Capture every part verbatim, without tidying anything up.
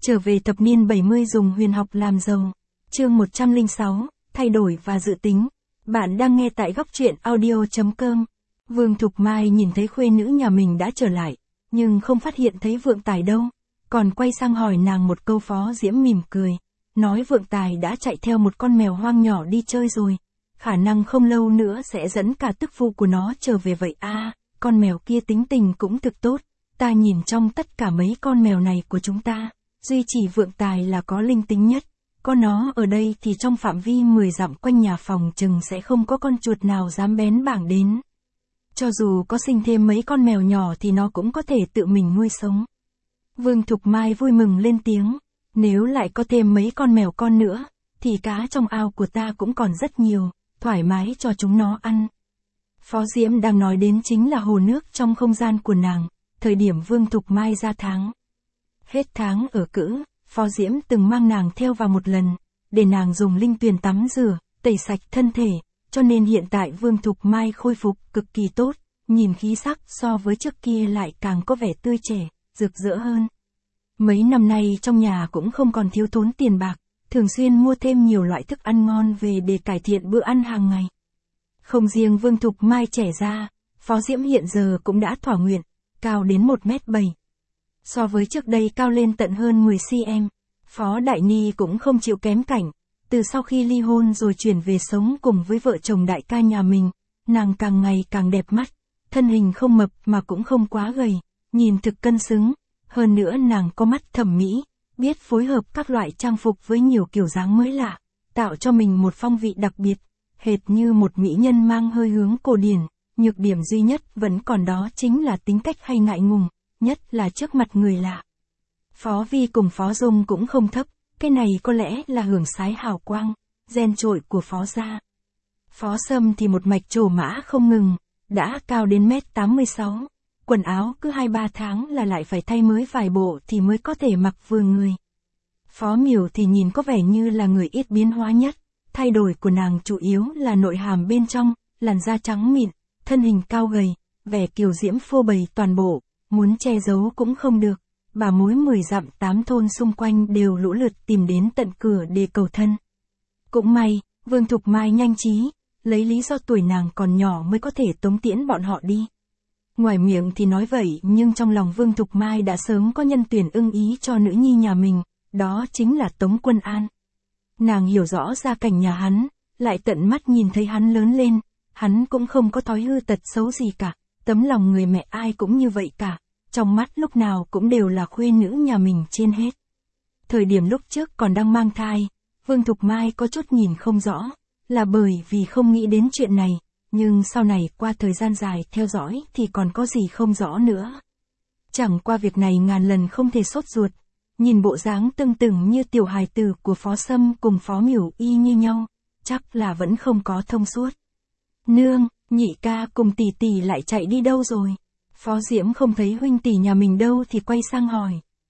Trở về thập niên bảy mươi dùng huyền học làm giàu. Chương một trăm lẻ sáu, thay đổi và dự tính. Bạn đang nghe tại góc truyện audio chấm com. Vương Thục Mai nhìn thấy khuê nữ nhà mình đã trở lại, nhưng không phát hiện thấy Vượng Tài đâu. Còn quay sang hỏi nàng một câu. Phó Diễm mỉm cười, nói Vượng Tài đã chạy theo một con mèo hoang nhỏ đi chơi rồi. Khả năng không lâu nữa sẽ dẫn cả tức phụ của nó trở về vậy à, con mèo kia tính tình cũng thực tốt. Ta nhìn trong tất cả mấy con mèo này của chúng ta, duy chỉ Vượng Tài là có linh tính nhất. Có nó ở đây thì trong phạm vi mười dặm quanh nhà phòng chừng sẽ không có con chuột nào dám bén bảng đến. Cho dù có sinh thêm mấy con mèo nhỏ thì nó cũng có thể tự mình nuôi sống. Vương Thục Mai vui mừng lên tiếng, nếu lại có thêm mấy con mèo con nữa, thì cá trong ao của ta cũng còn rất nhiều, thoải mái cho chúng nó ăn. Phó Diễm đang nói đến chính là hồ nước trong không gian của nàng, thời điểm Vương Thục Mai ra tháng. Hết tháng ở cữ, Phó Diễm từng mang nàng theo vào một lần, để nàng dùng linh tuyền tắm rửa, tẩy sạch thân thể, cho nên hiện tại Vương Thục Mai khôi phục cực kỳ tốt, nhìn khí sắc so với trước kia lại càng có vẻ tươi trẻ, rực rỡ hơn. Mấy năm nay trong nhà cũng không còn thiếu thốn tiền bạc, thường xuyên mua thêm nhiều loại thức ăn ngon về để cải thiện bữa ăn hàng ngày. Không riêng Vương Thục Mai trẻ ra, Phó Diễm hiện giờ cũng đã thỏa nguyện, cao đến một mét bảy. So với trước đây cao lên tận hơn mười xăng-ti-mét, Phó Đại Ni cũng không chịu kém cảnh. Từ sau khi ly hôn rồi chuyển về sống cùng với vợ chồng đại ca nhà mình, nàng càng ngày càng đẹp mắt, thân hình không mập mà cũng không quá gầy, nhìn thực cân xứng. Hơn nữa nàng có mắt thẩm mỹ, biết phối hợp các loại trang phục với nhiều kiểu dáng mới lạ, tạo cho mình một phong vị đặc biệt, hệt như một mỹ nhân mang hơi hướng cổ điển. Nhược điểm duy nhất vẫn còn đó chính là tính cách hay ngại ngùng, nhất là trước mặt người lạ. Phó Vi cùng Phó Dung cũng không thấp, cái này có lẽ là hưởng sái hào quang, gen trội của Phó gia. Phó Sâm thì một mạch trổ mã không ngừng, đã cao đến mét tám mươi sáu, quần áo cứ hai ba tháng là lại phải thay mới vài bộ thì mới có thể mặc vừa người. Phó Miểu thì nhìn có vẻ như là người ít biến hóa nhất, thay đổi của nàng chủ yếu là nội hàm bên trong, làn da trắng mịn, thân hình cao gầy, vẻ kiều diễm phô bày toàn bộ, muốn che giấu cũng không được. Bà mối mười dặm tám thôn xung quanh đều lũ lượt tìm đến tận cửa để cầu thân. Cũng may, Vương Thục Mai nhanh trí, lấy lý do tuổi nàng còn nhỏ mới có thể tống tiễn bọn họ đi. Ngoài miệng thì nói vậy nhưng trong lòng Vương Thục Mai đã sớm có nhân tuyển ưng ý cho nữ nhi nhà mình, đó chính là Tống Quân An. Nàng hiểu rõ gia cảnh nhà hắn, lại tận mắt nhìn thấy hắn lớn lên, hắn cũng không có thói hư tật xấu gì cả, tấm lòng người mẹ ai cũng như vậy cả. Trong mắt lúc nào cũng đều là khuê nữ nhà mình trên hết. Thời điểm lúc trước còn đang mang thai, Vương Thục Mai có chút nhìn không rõ, là bởi vì không nghĩ đến chuyện này, nhưng sau này qua thời gian dài theo dõi thì còn có gì không rõ nữa. Chẳng qua việc này ngàn lần không thể sốt ruột, nhìn bộ dáng tưng tửng như tiểu hài tử của Phó Sâm cùng Phó Miểu y như nhau, chắc là vẫn không có thông suốt. Nương, nhị ca cùng tỷ tỷ lại chạy đi đâu rồi? Phó Diễm không thấy huynh tỷ nhà mình đâu thì quay sang hỏi.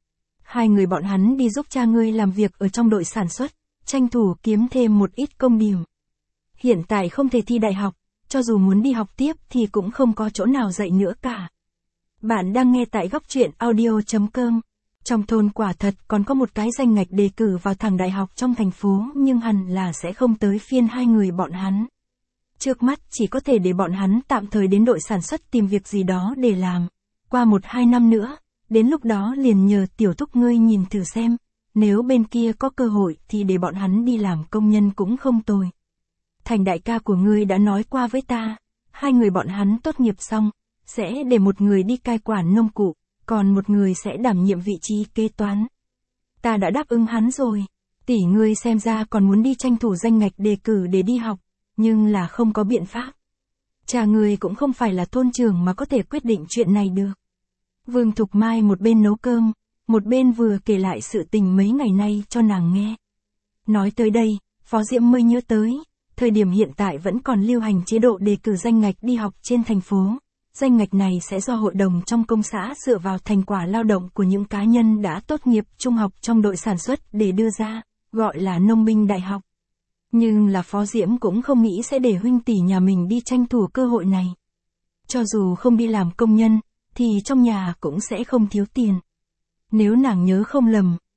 Hai người bọn hắn đi giúp cha ngươi làm việc ở trong đội sản xuất, tranh thủ kiếm thêm một ít công điểm. Hiện tại không thể thi đại học, cho dù muốn đi học tiếp thì cũng không có chỗ nào dạy nữa cả. Bạn đang nghe tại góc truyện audio chấm com. Trong thôn quả thật còn có một cái danh ngạch đề cử vào thẳng đại học trong thành phố nhưng hẳn là sẽ không tới phiên hai người bọn hắn. Trước mắt chỉ có thể để bọn hắn tạm thời đến đội sản xuất tìm việc gì đó để làm. Qua một hai năm nữa, đến lúc đó liền nhờ tiểu thúc ngươi nhìn thử xem, nếu bên kia có cơ hội thì để bọn hắn đi làm công nhân cũng không tồi. Thành đại ca của ngươi đã nói qua với ta, hai người bọn hắn tốt nghiệp xong, sẽ để một người đi cai quản nông cụ, còn một người sẽ đảm nhiệm vị trí kế toán. Ta đã đáp ứng hắn rồi, tỷ ngươi xem ra còn muốn đi tranh thủ danh ngạch đề cử để đi học. Nhưng là không có biện pháp. Cha người cũng không phải là thôn trưởng mà có thể quyết định chuyện này được. Vương Thục Mai một bên nấu cơm, một bên vừa kể lại sự tình mấy ngày nay cho nàng nghe. Nói tới đây, Phó Diễm mới nhớ tới, thời điểm hiện tại vẫn còn lưu hành chế độ đề cử danh ngạch đi học trên thành phố. Danh ngạch này sẽ do hội đồng trong công xã dựa vào thành quả lao động của những cá nhân đã tốt nghiệp trung học trong đội sản xuất để đưa ra, gọi là nông binh đại học. Nhưng là Phó Diễm cũng không nghĩ sẽ để huynh tỷ nhà mình đi tranh thủ cơ hội này. Cho dù không đi làm công nhân, thì trong nhà cũng sẽ không thiếu tiền. Nếu nàng nhớ không lầm,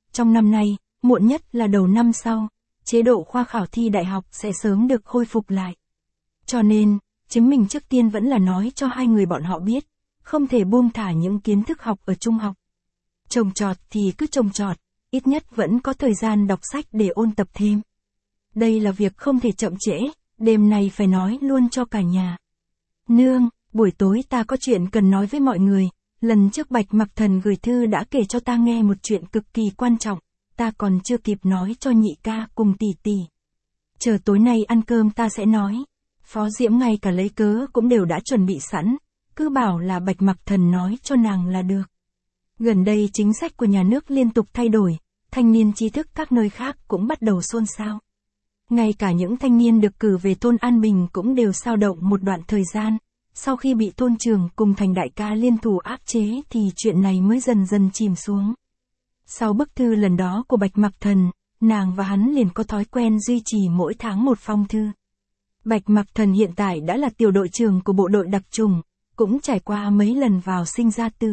trong năm nay, muộn nhất là đầu năm sau, chế độ khoa khảo thi đại học sẽ sớm được khôi phục lại. Cho nên, chính mình trước tiên vẫn là nói cho hai người bọn họ biết, không thể buông thả những kiến thức học ở trung học. Trồng trọt thì cứ trồng trọt, ít nhất vẫn có thời gian đọc sách để ôn tập thêm. Đây là việc không thể chậm trễ, đêm nay phải nói luôn cho cả nhà. Nương, buổi tối ta có chuyện cần nói với mọi người, lần trước Bạch Mặc Thần gửi thư đã kể cho ta nghe một chuyện cực kỳ quan trọng, ta còn chưa kịp nói cho nhị ca cùng tỷ tỷ. Chờ tối nay ăn cơm ta sẽ nói. Phó Diễm ngay cả lấy cớ cũng đều đã chuẩn bị sẵn, cứ bảo là Bạch Mặc Thần nói cho nàng là được. Gần đây chính sách của nhà nước liên tục thay đổi, thanh niên trí thức các nơi khác cũng bắt đầu xôn xao. Ngay cả những thanh niên được cử về thôn An Bình cũng đều xao động một đoạn thời gian, sau khi bị thôn trưởng cùng Thành đại ca liên thủ áp chế thì chuyện này mới dần dần chìm xuống. Sau bức thư lần đó của Bạch Mặc Thần, nàng và hắn liền có thói quen duy trì mỗi tháng một phong thư. Bạch Mặc Thần hiện tại đã là tiểu đội trưởng của bộ đội đặc trùng, cũng trải qua mấy lần vào sinh ra tử.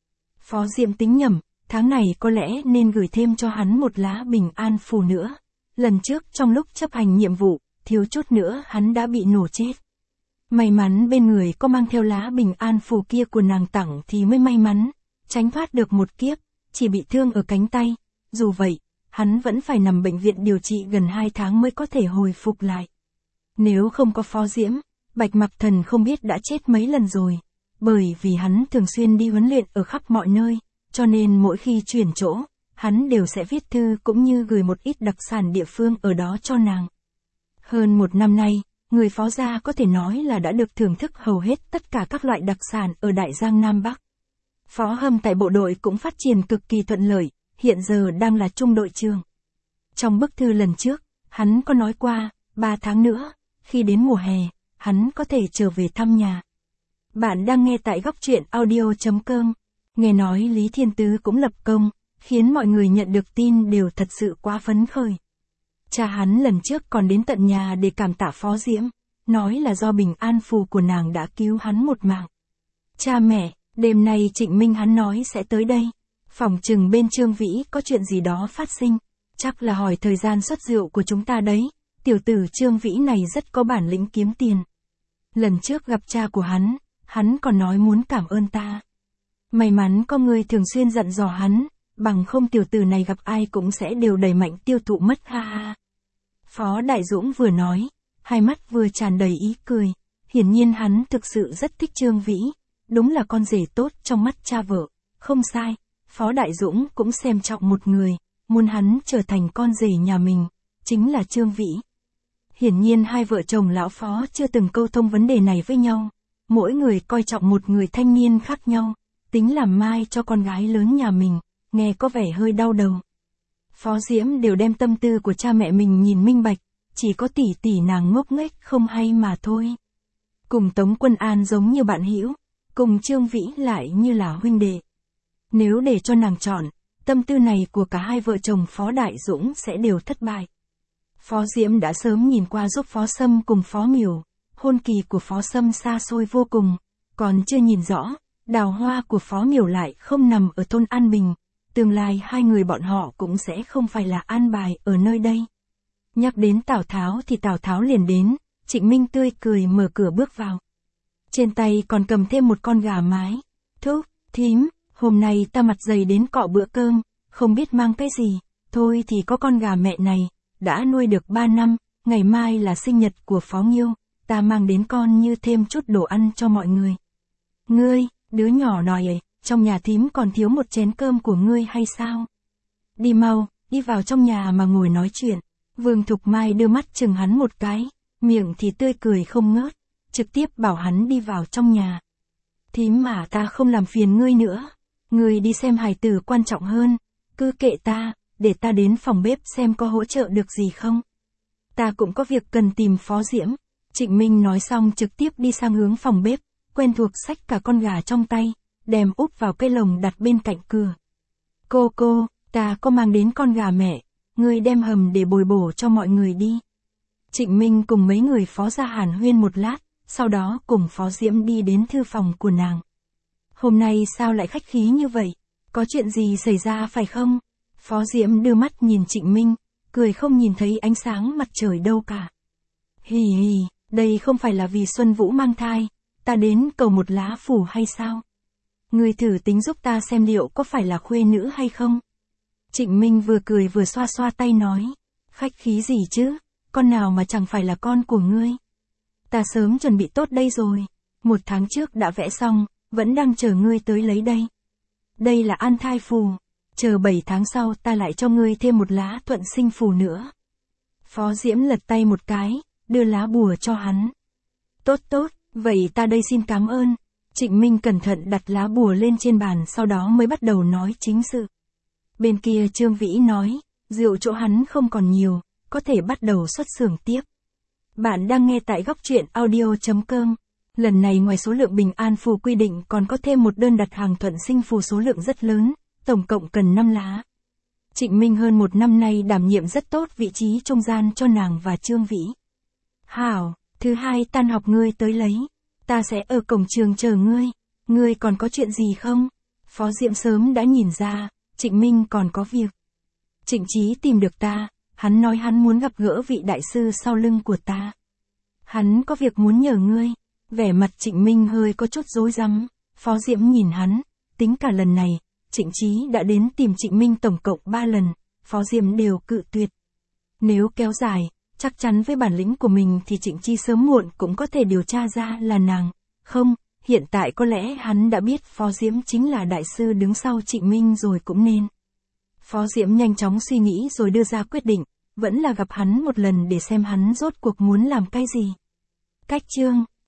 Phó Diệm tính nhầm, tháng này có lẽ nên gửi thêm cho hắn một lá bình an phù nữa. Lần trước trong lúc chấp hành nhiệm vụ, thiếu chút nữa hắn đã bị nổ chết. May mắn bên người có mang theo lá bình an phù kia của nàng tặng thì mới may mắn, tránh thoát được một kiếp, chỉ bị thương ở cánh tay. Dù vậy, hắn vẫn phải nằm bệnh viện điều trị gần hai tháng mới có thể hồi phục lại. Nếu không có Phó Diễm, Bạch Mặc Thần không biết đã chết mấy lần rồi. Bởi vì hắn thường xuyên đi huấn luyện ở khắp mọi nơi, cho nên mỗi khi chuyển chỗ, hắn đều sẽ viết thư cũng như gửi một ít đặc sản địa phương ở đó cho nàng. Hơn một năm nay, người Phó gia có thể nói là đã được thưởng thức hầu hết tất cả các loại đặc sản ở Đại Giang Nam Bắc. Phó Hâm tại bộ đội cũng phát triển cực kỳ thuận lợi, hiện giờ đang là trung đội trưởng. Trong bức thư lần trước, hắn có nói qua, ba tháng nữa, khi đến mùa hè, hắn có thể trở về thăm nhà. Bạn đang nghe tại góc truyện audio chấm com. Nghe nói Lý Thiên Tứ cũng lập công, khiến mọi người nhận được tin đều thật sự quá phấn khởi. Cha hắn lần trước còn đến tận nhà để cảm tạ Phó Diễm, nói là do bình an phù của nàng đã cứu hắn một mạng. Cha mẹ, đêm nay Trịnh Minh hắn nói sẽ tới đây. Phỏng chừng bên Trương Vĩ có chuyện gì đó phát sinh, chắc là hỏi thời gian xuất rượu của chúng ta đấy. Tiểu tử Trương Vĩ này rất có bản lĩnh kiếm tiền. Lần trước gặp cha của hắn, hắn còn nói muốn cảm ơn ta. May mắn có người thường xuyên dặn dò hắn, bằng không tiểu tử này gặp ai cũng sẽ đều đẩy mạnh tiêu thụ mất ha ha. Phó Đại Dũng vừa nói, hai mắt vừa tràn đầy ý cười, hiển nhiên hắn thực sự rất thích Trương Vĩ, đúng là con rể tốt trong mắt cha vợ, không sai, Phó Đại Dũng cũng xem trọng một người, muốn hắn trở thành con rể nhà mình, chính là Trương Vĩ. Hiển nhiên hai vợ chồng lão Phó chưa từng câu thông vấn đề này với nhau, mỗi người coi trọng một người thanh niên khác nhau, tính làm mai cho con gái lớn nhà mình, nghe có vẻ hơi đau đầu. Phó Diễm đều đem tâm tư của cha mẹ mình nhìn minh bạch, chỉ có tỷ tỷ nàng ngốc nghếch không hay mà thôi. Cùng Tống Quân An giống như bạn hữu, cùng Trương Vĩ lại như là huynh đệ. Nếu để cho nàng chọn, tâm tư này của cả hai vợ chồng Phó Đại Dũng sẽ đều thất bại. Phó Diễm đã sớm nhìn qua giúp Phó Sâm cùng Phó Miểu, hôn kỳ của Phó Sâm xa xôi vô cùng, còn chưa nhìn rõ, đào hoa của Phó Miểu lại không nằm ở thôn An Bình, tương lai hai người bọn họ cũng sẽ không phải là an bài ở nơi đây. Nhắc đến Tào Tháo thì Tào Tháo liền đến, Trịnh Minh tươi cười mở cửa bước vào. Trên tay còn cầm thêm một con gà mái. Thúc, thím, hôm nay ta mặt dày đến cọ bữa cơm, không biết mang cái gì, thôi thì có con gà mẹ này, đã nuôi được ba năm, ngày mai là sinh nhật của Phó Nghiêu, ta mang đến con như thêm chút đồ ăn cho mọi người. Ngươi, đứa nhỏ nòi ấy, trong nhà thím còn thiếu một chén cơm của ngươi hay sao? Đi mau, đi vào trong nhà mà ngồi nói chuyện. Vương Thục Mai đưa mắt chừng hắn một cái, miệng thì tươi cười không ngớt, trực tiếp bảo hắn đi vào trong nhà. Thím mà ta không làm phiền ngươi nữa, ngươi đi xem hài tử quan trọng hơn, cứ kệ ta, để ta đến phòng bếp xem có hỗ trợ được gì không. Ta cũng có việc cần tìm Phó Diễm. Trịnh Minh nói xong trực tiếp đi sang hướng phòng bếp, quen thuộc xách cả con gà trong tay, đem úp vào cái lồng đặt bên cạnh cửa. Cô cô, ta có mang đến con gà mẹ, ngươi đem hầm để bồi bổ cho mọi người đi. Trịnh Minh cùng mấy người Phó gia hàn huyên một lát, sau đó cùng Phó Diễm đi đến thư phòng của nàng. Hôm nay sao lại khách khí như vậy? Có chuyện gì xảy ra phải không? Phó Diễm đưa mắt nhìn Trịnh Minh, cười không nhìn thấy ánh sáng mặt trời đâu cả. Hì hì, đây không phải là vì Xuân Vũ mang thai, ta đến cầu một lá phù hay sao? Ngươi thử tính giúp ta xem liệu có phải là khuê nữ hay không? Trịnh Minh vừa cười vừa xoa xoa tay nói, khách khí gì chứ, con nào mà chẳng phải là con của ngươi. Ta sớm chuẩn bị tốt đây rồi, một tháng trước đã vẽ xong, vẫn đang chờ ngươi tới lấy đây. Đây là an thai phù, chờ bảy tháng sau ta lại cho ngươi thêm một lá thuận sinh phù nữa. Phó Diễm lật tay một cái, đưa lá bùa cho hắn. Tốt tốt, vậy ta đây xin cảm ơn. Trịnh Minh cẩn thận đặt lá bùa lên trên bàn sau đó mới bắt đầu nói chính sự. Bên kia Trương Vĩ nói, rượu chỗ hắn không còn nhiều, có thể bắt đầu xuất xưởng tiếp. Bạn đang nghe tại góc truyện audio chấm com. Lần này ngoài số lượng bình an phù quy định còn có thêm một đơn đặt hàng thuận sinh phù số lượng rất lớn, tổng cộng cần năm lá. Trịnh Minh hơn một năm nay đảm nhiệm rất tốt vị trí trung gian cho nàng và Trương Vĩ. Hảo, thứ hai tan học ngươi tới lấy, ta sẽ ở cổng trường chờ ngươi, ngươi còn có chuyện gì không? Phó Diễm sớm đã nhìn ra, Trịnh Minh còn có việc. Trịnh Chí tìm được ta, hắn nói hắn muốn gặp gỡ vị đại sư sau lưng của ta. Hắn có việc muốn nhờ ngươi. Vẻ mặt Trịnh Minh hơi có chút rối rắm. Phó Diễm nhìn hắn, tính cả lần này, Trịnh Chí đã đến tìm Trịnh Minh tổng cộng ba lần, Phó Diễm đều cự tuyệt. Nếu kéo dài, chắc chắn với bản lĩnh của mình thì Trịnh Chí sớm muộn cũng có thể điều tra ra là nàng. Không, hiện tại có lẽ hắn đã biết Phó Diễm chính là đại sư đứng sau Trịnh Minh rồi cũng nên. Phó Diễm nhanh chóng suy nghĩ rồi đưa ra quyết định, vẫn là gặp hắn một lần để xem hắn rốt cuộc muốn làm cái gì. Cách chương